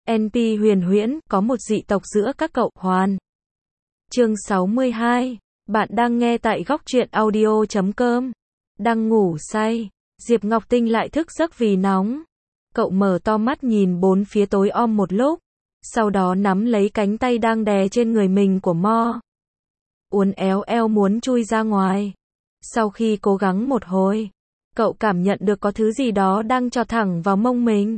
NP huyền huyễn, có một dị tộc giữa các cậu, hoàn. Chương 62. Bạn đang nghe tại góc truyện audio.com. Đang ngủ say, Diệp Ngọc Tinh lại thức giấc vì nóng. Cậu mở to mắt nhìn bốn phía tối om một lúc, sau đó nắm lấy cánh tay đang đè trên người mình của Mo. Uốn éo eo muốn chui ra ngoài. Sau khi cố gắng một hồi, cậu cảm nhận được có thứ gì đó đang chọt thẳng vào mông mình.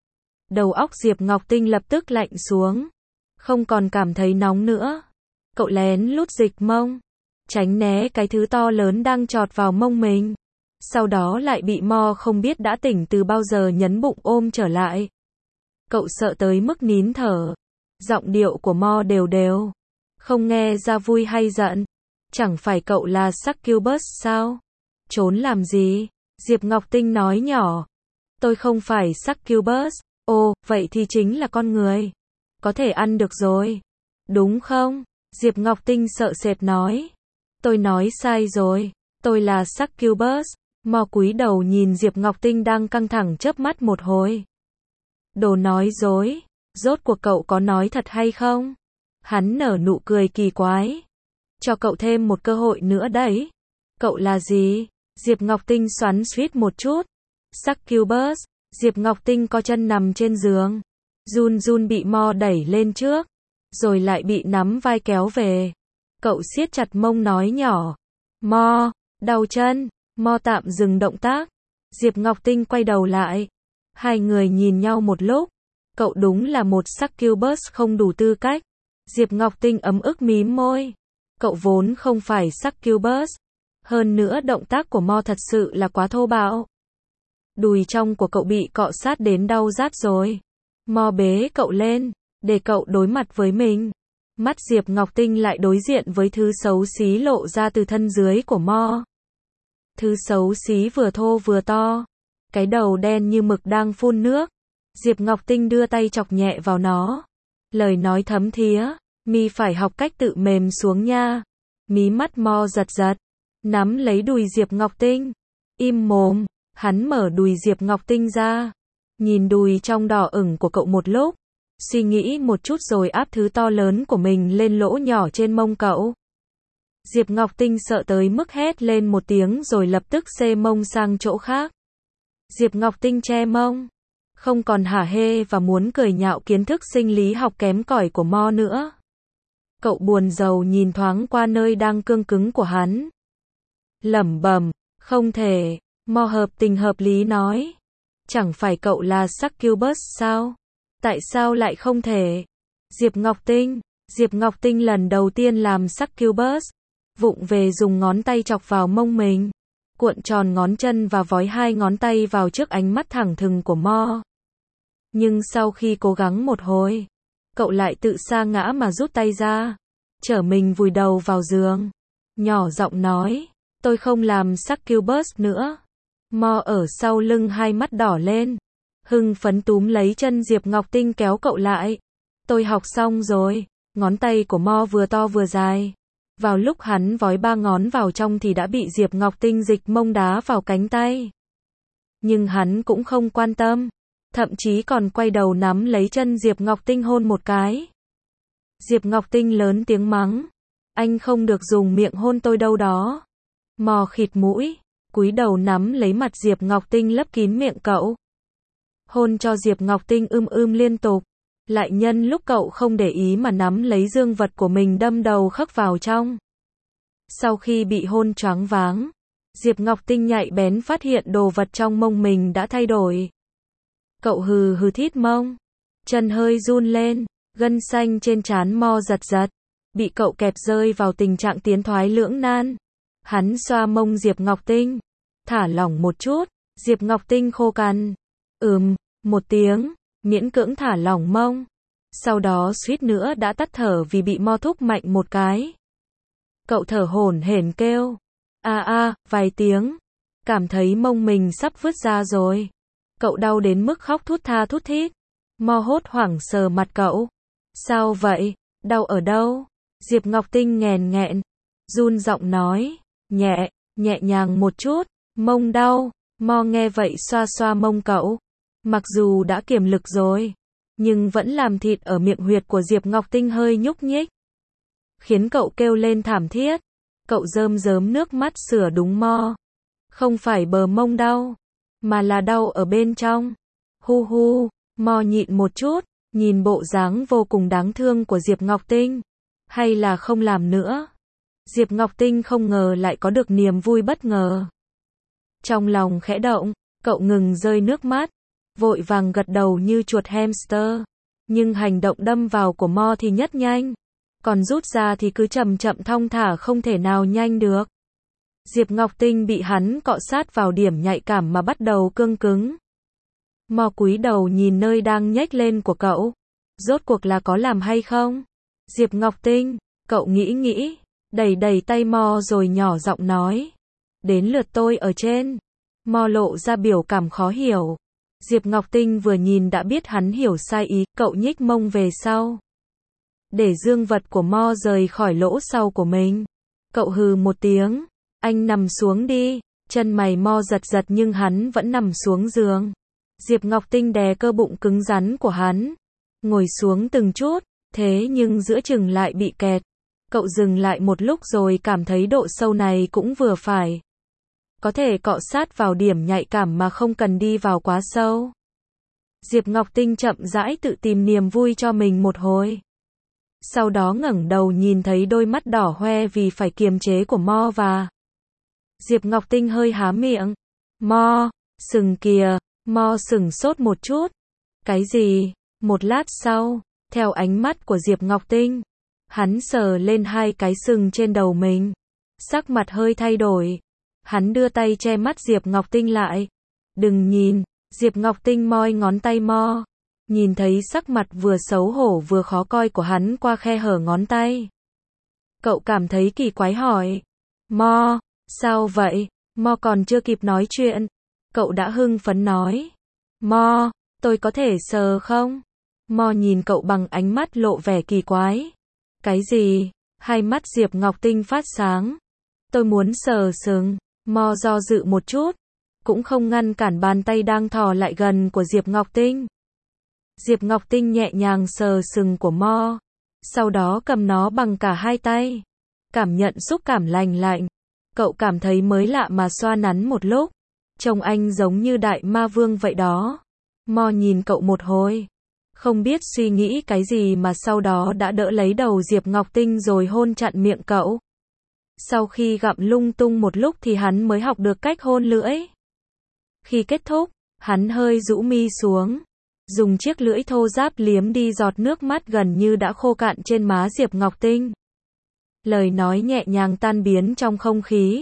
Đầu óc Diệp Ngọc Tinh lập tức lạnh xuống, không còn cảm thấy nóng nữa. Cậu lén lút dịch mông, tránh né cái thứ to lớn đang chọt vào mông mình. Sau đó lại bị Mo không biết đã tỉnh từ bao giờ nhấn bụng ôm trở lại. Cậu sợ tới mức nín thở. Giọng điệu của Mo đều đều, không nghe ra vui hay giận. Chẳng phải cậu là Succubus sao? Trốn làm gì? Diệp Ngọc Tinh nói nhỏ. Tôi không phải Succubus. Ồ, vậy thì chính là con người. Có thể ăn được rồi. Đúng không? Diệp Ngọc Tinh sợ sệt nói. Tôi nói sai rồi. Tôi là Succubus. Mo cúi đầu nhìn Diệp Ngọc Tinh đang căng thẳng chớp mắt một hồi. Đồ nói dối. Rốt cuộc cậu có nói thật hay không? Hắn nở nụ cười kỳ quái. Cho cậu thêm một cơ hội nữa đấy. Cậu là gì? Diệp Ngọc Tinh xoắn xuýt một chút. Succubus. Diệp Ngọc Tinh co chân nằm trên giường. Run run bị Mo đẩy lên trước, rồi lại bị nắm vai kéo về. Cậu siết chặt mông nói nhỏ. Mo, đau chân. Mo tạm dừng động tác. Diệp Ngọc Tinh quay đầu lại. Hai người nhìn nhau một lúc. Cậu đúng là một Succubus không đủ tư cách. Diệp Ngọc Tinh ấm ức mím môi. Cậu vốn không phải Succubus. Hơn nữa động tác của Mo thật sự là quá thô bạo. Đùi trong của cậu bị cọ sát đến đau rát rồi. Mo bế cậu lên, để cậu đối mặt với mình. Mắt Diệp Ngọc Tinh lại đối diện với thứ xấu xí lộ ra từ thân dưới của Mo. Thứ xấu xí vừa thô vừa to. Cái đầu đen như mực đang phun nước. Diệp Ngọc Tinh đưa tay chọc nhẹ vào nó. Lời nói thấm thía. Mi phải học cách tự mềm xuống nha. Mí mắt Mo giật giật. Nắm lấy đùi Diệp Ngọc Tinh. Im mồm. Hắn mở đùi Diệp Ngọc Tinh ra. Nhìn đùi trong đỏ ửng của cậu một lúc. Suy nghĩ một chút rồi áp thứ to lớn của mình lên lỗ nhỏ trên mông cậu. Diệp Ngọc Tinh sợ tới mức hét lên một tiếng rồi lập tức xê mông sang chỗ khác. Diệp Ngọc Tinh che mông. Không còn hả hê và muốn cười nhạo kiến thức sinh lý học kém cỏi của Mo nữa. Cậu buồn rầu nhìn thoáng qua nơi đang cương cứng của hắn. Lẩm bẩm, không thể. Mo hợp tình hợp lý nói. Chẳng phải cậu là Succubus sao? Tại sao lại không thể? Diệp Ngọc Tinh lần đầu tiên làm Succubus. Vụng về dùng ngón tay chọc vào mông mình. Cuộn tròn ngón chân và vói hai ngón tay vào trước ánh mắt thẳng thừng của Mo. Nhưng sau khi cố gắng một hồi, cậu lại tự sa ngã mà rút tay ra. Chở mình vùi đầu vào giường. Nhỏ giọng nói. Tôi không làm Succubus nữa. Mo ở sau lưng hai mắt đỏ lên. Hưng phấn túm lấy chân Diệp Ngọc Tinh kéo cậu lại. Tôi học xong rồi. Ngón tay của Mo vừa to vừa dài. Vào lúc hắn vói ba ngón vào trong thì đã bị Diệp Ngọc Tinh dịch mông đá vào cánh tay. Nhưng hắn cũng không quan tâm. Thậm chí còn quay đầu nắm lấy chân Diệp Ngọc Tinh hôn một cái. Diệp Ngọc Tinh lớn tiếng mắng. Anh không được dùng miệng hôn tôi đâu đó. Mo khịt mũi. Cúi đầu nắm lấy mặt Diệp Ngọc Tinh lấp kín miệng cậu. Hôn cho Diệp Ngọc Tinh liên tục. Lại nhân lúc cậu không để ý mà nắm lấy dương vật của mình đâm đầu khắc vào trong. Sau khi bị hôn choáng váng, Diệp Ngọc Tinh nhạy bén phát hiện đồ vật trong mông mình đã thay đổi. Cậu hừ hừ thít mông. Chân hơi run lên, gân xanh trên trán Mo giật giật. Bị cậu kẹp rơi vào tình trạng tiến thoái lưỡng nan. Hắn xoa mông Diệp Ngọc Tinh. Thả lỏng một chút. Diệp Ngọc Tinh khô cằn. Một tiếng. Miễn cưỡng thả lỏng mông. Sau đó suýt nữa đã tắt thở vì bị Mo thúc mạnh một cái. Cậu thở hổn hển kêu. Vài tiếng. Cảm thấy mông mình sắp vứt ra rồi. Cậu đau đến mức khóc thút tha thút thít. Mo hốt hoảng sờ mặt cậu. Sao vậy? Đau ở đâu? Diệp Ngọc Tinh nghèn nghẹn. Run giọng nói. Nhẹ nhàng một chút. Mông đau. Mo nghe vậy xoa xoa mông cậu. Mặc dù đã kiềm lực rồi, nhưng vẫn làm thịt ở miệng huyệt của Diệp Ngọc Tinh hơi nhúc nhích, khiến cậu kêu lên thảm thiết. Cậu rơm rớm nước mắt sửa đúng mo. Không phải bờ mông đau, mà là đau ở bên trong. Hu hu, mo nhịn một chút, nhìn bộ dáng vô cùng đáng thương của Diệp Ngọc Tinh. Hay là không làm nữa? Diệp Ngọc Tinh không ngờ lại có được niềm vui bất ngờ. Trong lòng khẽ động, cậu ngừng rơi nước mắt, vội vàng gật đầu như chuột hamster. Nhưng hành động đâm vào của mo thì nhất nhanh, còn rút ra thì cứ chậm chậm thong thả không thể nào nhanh được. Diệp Ngọc Tinh bị hắn cọ sát vào điểm nhạy cảm mà bắt đầu cương cứng. Mo cúi đầu nhìn nơi đang nhếch lên của cậu. Rốt cuộc là có làm hay không? Diệp Ngọc Tinh, cậu nghĩ, đẩy đẩy tay mo rồi nhỏ giọng nói. Đến lượt tôi ở trên. Mo lộ ra biểu cảm khó hiểu. Diệp Ngọc Tinh vừa nhìn đã biết hắn hiểu sai ý, cậu nhích mông về sau, để dương vật của mo rời khỏi lỗ sau của mình. Cậu hừ một tiếng, anh nằm xuống đi. Chân mày mo giật giật nhưng hắn vẫn nằm xuống giường. Diệp Ngọc Tinh đè cơ bụng cứng rắn của hắn, ngồi xuống từng chút, thế nhưng giữa chừng lại bị kẹt. Cậu dừng lại một lúc rồi cảm thấy độ sâu này cũng vừa phải, có thể cọ sát vào điểm nhạy cảm mà không cần đi vào quá sâu. Diệp Ngọc Tinh chậm rãi tự tìm niềm vui cho mình một hồi. Sau đó ngẩng đầu nhìn thấy đôi mắt đỏ hoe vì phải kiềm chế của mo và Diệp Ngọc Tinh hơi há miệng. Mo, sừng kìa. Mo sừng sốt một chút. Cái gì? Một lát sau, theo ánh mắt của Diệp Ngọc Tinh, hắn sờ lên hai cái sừng trên đầu mình. Sắc mặt hơi thay đổi. Hắn đưa tay che mắt Diệp Ngọc Tinh lại. Đừng nhìn. Diệp Ngọc Tinh moi ngón tay mo. Nhìn thấy sắc mặt vừa xấu hổ vừa khó coi của hắn qua khe hở ngón tay. Cậu cảm thấy kỳ quái hỏi. Mo, sao vậy? Mo còn chưa kịp nói chuyện, cậu đã hưng phấn nói. Mo, tôi có thể sờ không? Mo nhìn cậu bằng ánh mắt lộ vẻ kỳ quái. Cái gì? Hai mắt Diệp Ngọc Tinh phát sáng. Tôi muốn sờ sừng. Mo do dự một chút, cũng không ngăn cản bàn tay đang thò lại gần của Diệp Ngọc Tinh. Diệp Ngọc Tinh nhẹ nhàng sờ sừng của mo, sau đó cầm nó bằng cả hai tay. Cảm nhận xúc cảm lành lạnh. Cậu cảm thấy mới lạ mà xoa nắn một lúc. Trông anh giống như đại ma vương vậy đó. Mo nhìn cậu một hồi, không biết suy nghĩ cái gì mà sau đó đã đỡ lấy đầu Diệp Ngọc Tinh rồi hôn chặn miệng cậu. Sau khi gặm lung tung một lúc thì hắn mới học được cách hôn lưỡi. Khi kết thúc, hắn hơi rũ mi xuống, dùng chiếc lưỡi thô ráp liếm đi giọt nước mắt gần như đã khô cạn trên má Diệp Ngọc Tinh. Lời nói nhẹ nhàng tan biến trong không khí.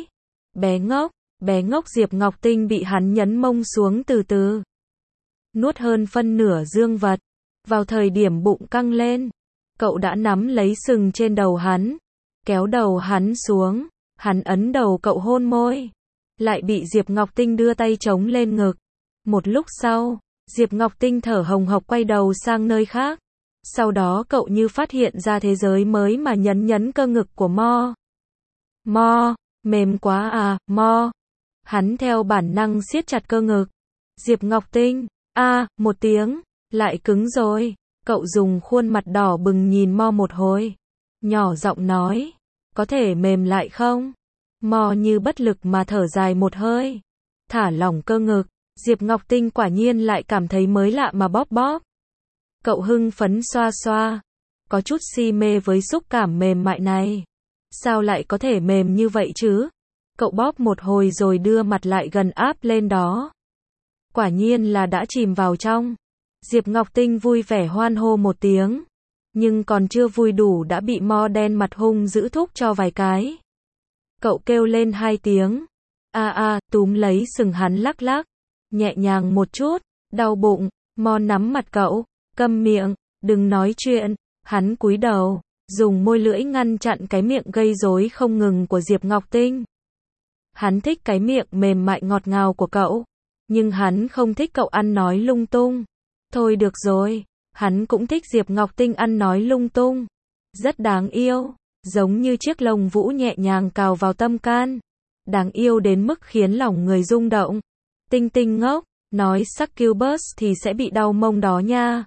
Bé ngốc Diệp Ngọc Tinh bị hắn nhấn mông xuống từ từ. Nuốt hơn phân nửa dương vật. Vào thời điểm bụng căng lên, cậu đã nắm lấy sừng trên đầu hắn, kéo đầu hắn xuống, hắn ấn đầu cậu hôn môi. Lại bị Diệp Ngọc Tinh đưa tay chống lên ngực. Một lúc sau, Diệp Ngọc Tinh thở hồng hộc quay đầu sang nơi khác. Sau đó cậu như phát hiện ra thế giới mới mà nhấn cơ ngực của mo. Mo, mềm quá à, mo. Hắn theo bản năng siết chặt cơ ngực. Diệp Ngọc Tinh, một tiếng, lại cứng rồi. Cậu dùng khuôn mặt đỏ bừng nhìn mo một hồi. Nhỏ giọng nói, có thể mềm lại không? Mo như bất lực mà thở dài một hơi. Thả lỏng cơ ngực. Diệp Ngọc Tinh quả nhiên lại cảm thấy mới lạ mà bóp bóp. Cậu hưng phấn xoa xoa. Có chút si mê với xúc cảm mềm mại này. Sao lại có thể mềm như vậy chứ? Cậu bóp một hồi rồi đưa mặt lại gần áp lên đó. Quả nhiên là đã chìm vào trong. Diệp Ngọc Tinh vui vẻ hoan hô một tiếng. Nhưng còn chưa vui đủ đã bị mo đen mặt hung dữ thúc cho vài cái. Cậu kêu lên hai tiếng. Túm lấy sừng hắn lắc lắc. Nhẹ nhàng một chút, đau bụng. Mo nắm mặt cậu. Câm miệng, đừng nói chuyện. Hắn cúi đầu, dùng môi lưỡi ngăn chặn cái miệng gây rối không ngừng của Diệp Ngọc Tinh. Hắn thích cái miệng mềm mại ngọt ngào của cậu, nhưng hắn không thích cậu ăn nói lung tung. Thôi được rồi, hắn cũng thích Diệp Ngọc Tinh ăn nói lung tung. Rất đáng yêu, giống như chiếc lông vũ nhẹ nhàng cào vào tâm can. Đáng yêu đến mức khiến lòng người rung động. Tinh Tinh ngốc, nói succubus thì sẽ bị đau mông đó nha.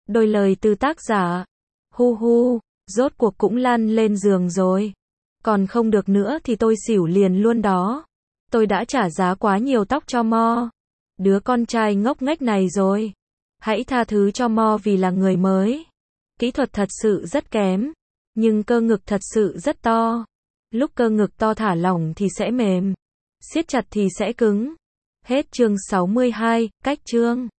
Đôi lời từ tác giả. Hu hu, rốt cuộc cũng lăn lên giường rồi. Còn không được nữa thì tôi xỉu liền luôn đó. Tôi đã trả giá quá nhiều tóc cho Mo. Đứa con trai ngốc nghếch này rồi. Hãy tha thứ cho Mo vì là người mới. Kỹ thuật thật sự rất kém. Nhưng cơ ngực thật sự rất to. Lúc cơ ngực to thả lỏng thì sẽ mềm. Siết chặt thì sẽ cứng. Hết chương 62, cách chương.